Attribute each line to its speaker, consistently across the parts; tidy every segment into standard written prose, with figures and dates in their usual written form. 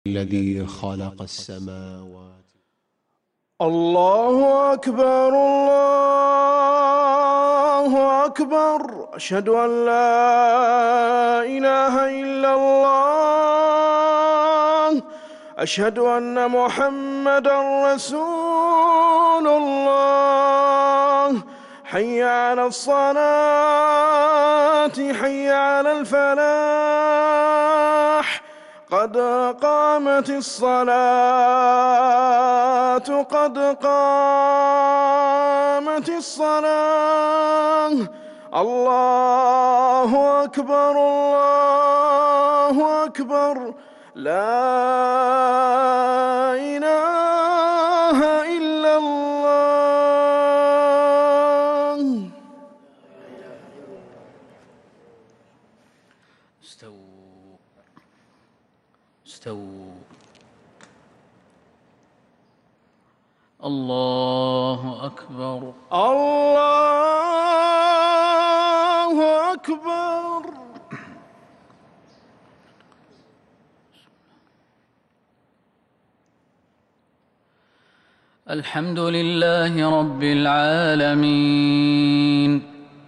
Speaker 1: الذي خلق السماوات.
Speaker 2: الله أكبر الله أكبر، أشهد أن لا إله إلا الله، أشهد أن محمدًا رسول الله. حي على الصلاة، حي على الفلاح، قد قامت الصلاة، قد قامت الصلاة. الله أكبر الله أكبر، لا إله إلا الله.
Speaker 3: استووا استووا. الله أكبر
Speaker 2: الله أكبر.
Speaker 3: الحمد لله رب العالمين،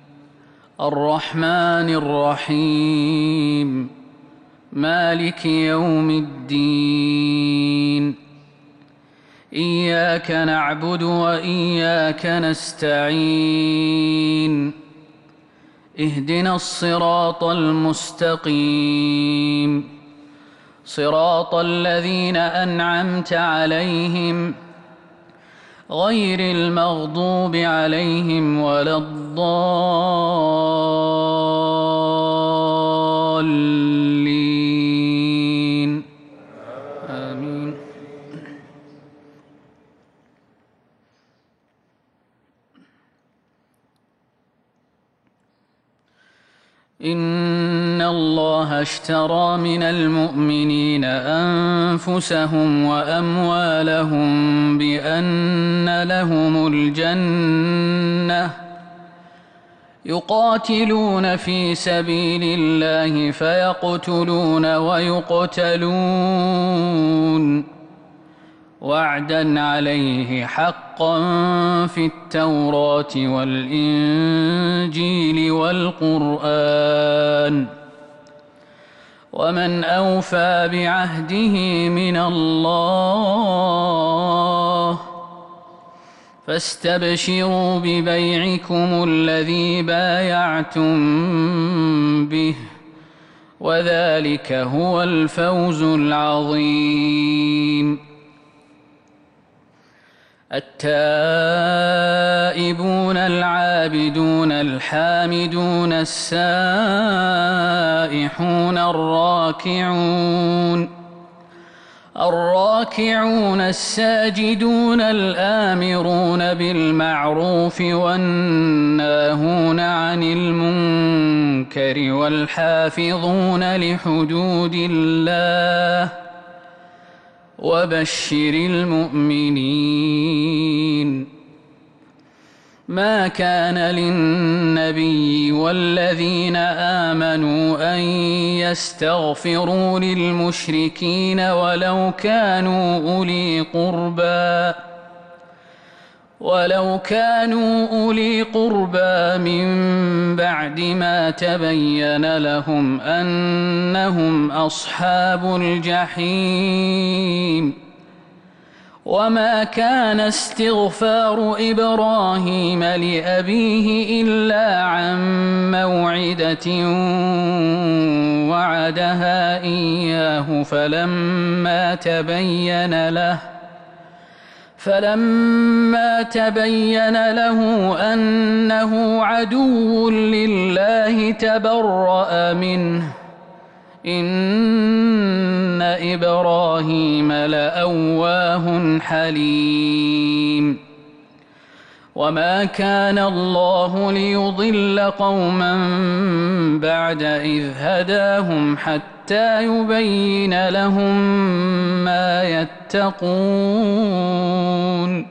Speaker 3: الرحمن الرحيم، مالك يوم الدين. إياك نعبد وإياك نستعين، اهدنا الصراط المستقيم، صراط الذين أنعمت عليهم غير المغضوب عليهم ولا الضالين، آمين. إن الله اشترى من المؤمنين أنفسهم وأموالهم بأن لهم الجنة، يقاتلون في سبيل الله فيقتلون ويقتلون، وعدا عليه حقا في التوراة والإنجيل والقرآن، ومن أوفى بعهده من الله، فاستبشروا ببيعكم الذي بايعتم به، وذلك هو الفوز العظيم. التائبون العابدون الحامدون السائحون الراكعون الساجدون الآمرون بالمعروف والناهون عن المنكر والحافظون لحدود الله، وبشر المؤمنين. ما كان للنبي والذين آمنوا أن يستغفروا للمشركين ولو كانوا أولي قربى من بعد ما تبين لهم أنهم أصحاب الجحيم. وما كان استغفار إبراهيم لأبيه إلا عن موعدة وعدها إياه فلما تبين له أنه عدو لله تبرأ منه، إن إبراهيم لأواه حليم. وما كان الله ليضل قوما بعد إذ هداهم حتى يبين لهم ما يتقون،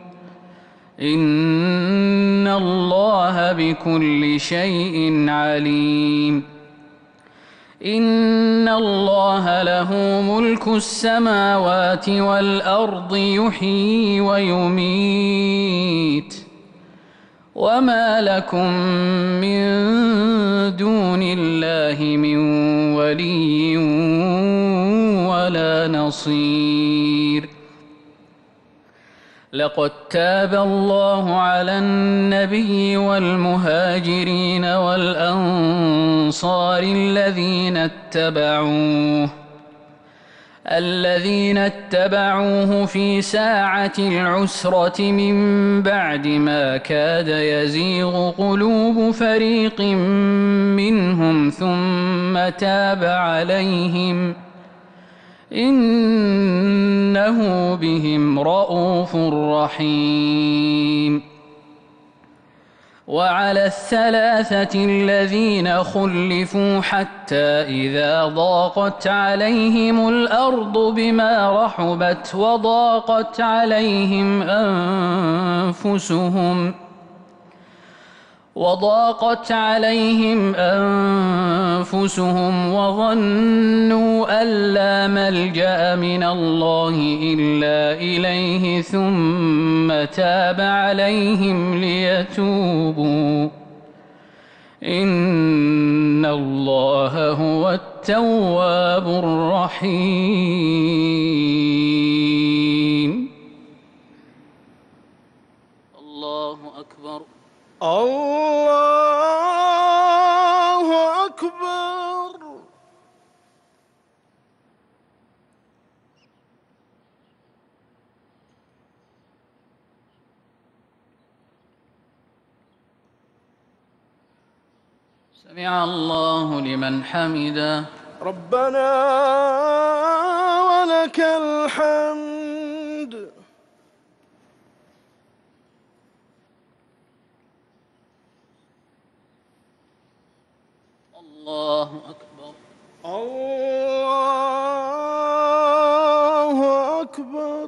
Speaker 3: إن الله بكل شيء عليم. إن الله له ملك السماوات والأرض يحيي ويميت وما لكم من دون الله من ولي ولا نصير لقد تاب الله على النبي والمهاجرين والأنصار الذين اتبعوه في ساعة العسرة من بعد ما كاد يزيغ قلوب فريق منهم ثم تاب عليهم إنه بهم رءوف رحيم وعلى الثلاثة الذين خلفوا حتى إذا ضاقت عليهم الأرض بما رحبت وضاقت عليهم أنفسهم وظنوا أن لا ملجأ من الله إلا إليه ثم تاب عليهم ليتوبوا إن الله هو التواب الرحيم. الله أكبر.
Speaker 2: الله أكبر.
Speaker 3: سمع الله لمن حمده.
Speaker 2: ربنا ولك الحمد.
Speaker 3: الله أكبر.
Speaker 2: الله أكبر.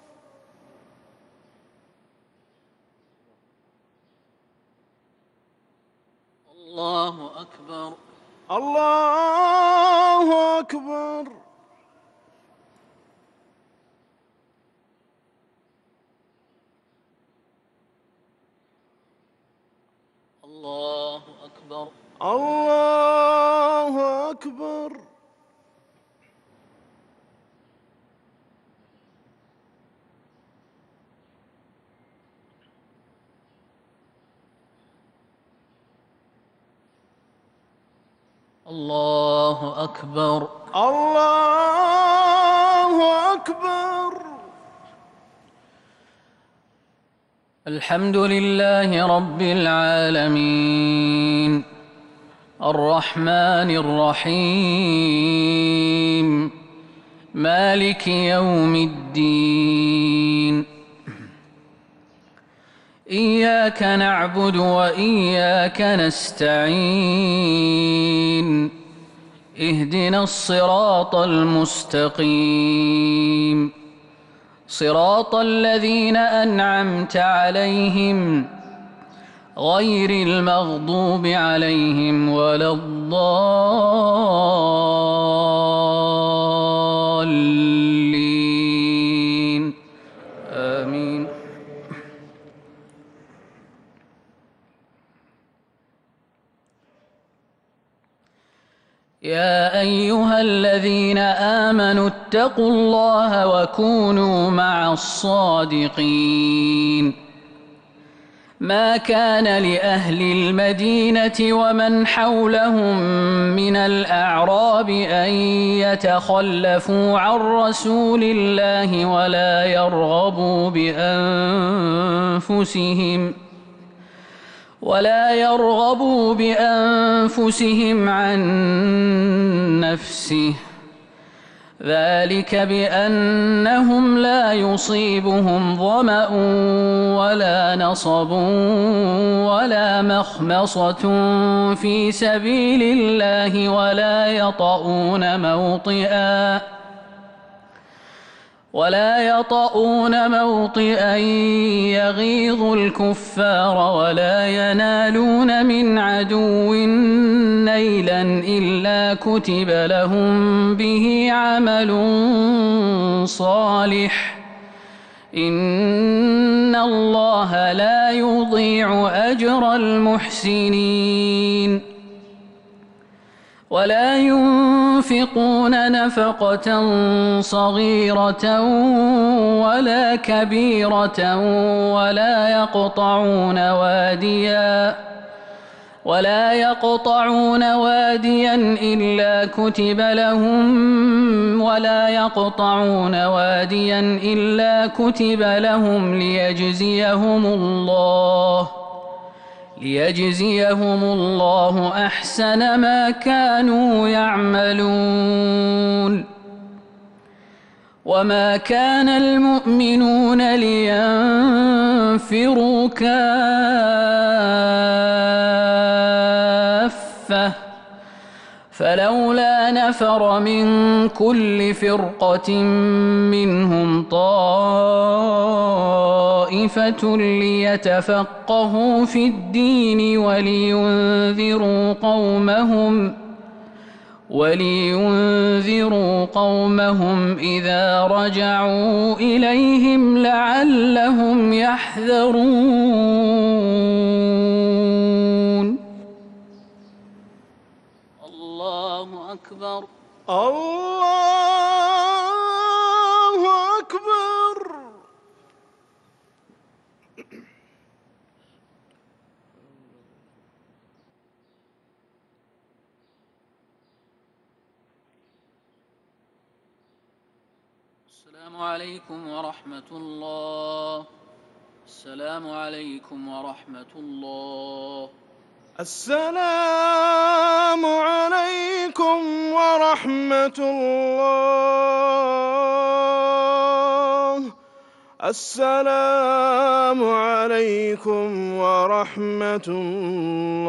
Speaker 3: الله أكبر.
Speaker 2: الله أكبر.
Speaker 3: الله أكبر.
Speaker 2: الله أكبر.
Speaker 3: الله أكبر.
Speaker 2: الله أكبر.
Speaker 3: الحمد لله رب العالمين الرحمن الرحيم مالك يوم الدين إياك نعبد وإياك نستعين اهدنا الصراط المستقيم صراط الذين أنعمت عليهم غير المغضوب عليهم ولا الضالين آمين. يا أيها الذين آمنوا اتقوا الله وكونوا مع الصادقين ما كان لأهل المدينة ومن حولهم من الأعراب أن يتخلفوا عن رسول الله ولا يرغبوا بأنفسهم عن نفسه ذلك بأنهم لا يصيبهم ظمأ ولا نصب ولا مخمصة في سبيل الله ولا يطؤون موطئا يغيظ الكفار ولا ينالون من عدو نيلا إلا كتب لهم به عمل صالح إن الله لا يضيع أجر المحسنين ولا ينفقون نفقة صغيرة ولا كبيرة ولا يقطعون واديا إلا كتب لهم ليجزيهم الله أحسن ما كانوا يعملون وما كان المؤمنون لينفروا كافة فلولا نفر من كل فرقة منهم طائفة ليتفقهوا في الدين ولينذروا قومهم إذا رجعوا إليهم لعلهم يحذرون. الله أكبر.
Speaker 2: الله أكبر.
Speaker 3: السلام عليكم ورحمة الله. السلام عليكم ورحمة الله.
Speaker 2: السلام عليكم ورحمة الله. السلام عليكم ورحمة الله.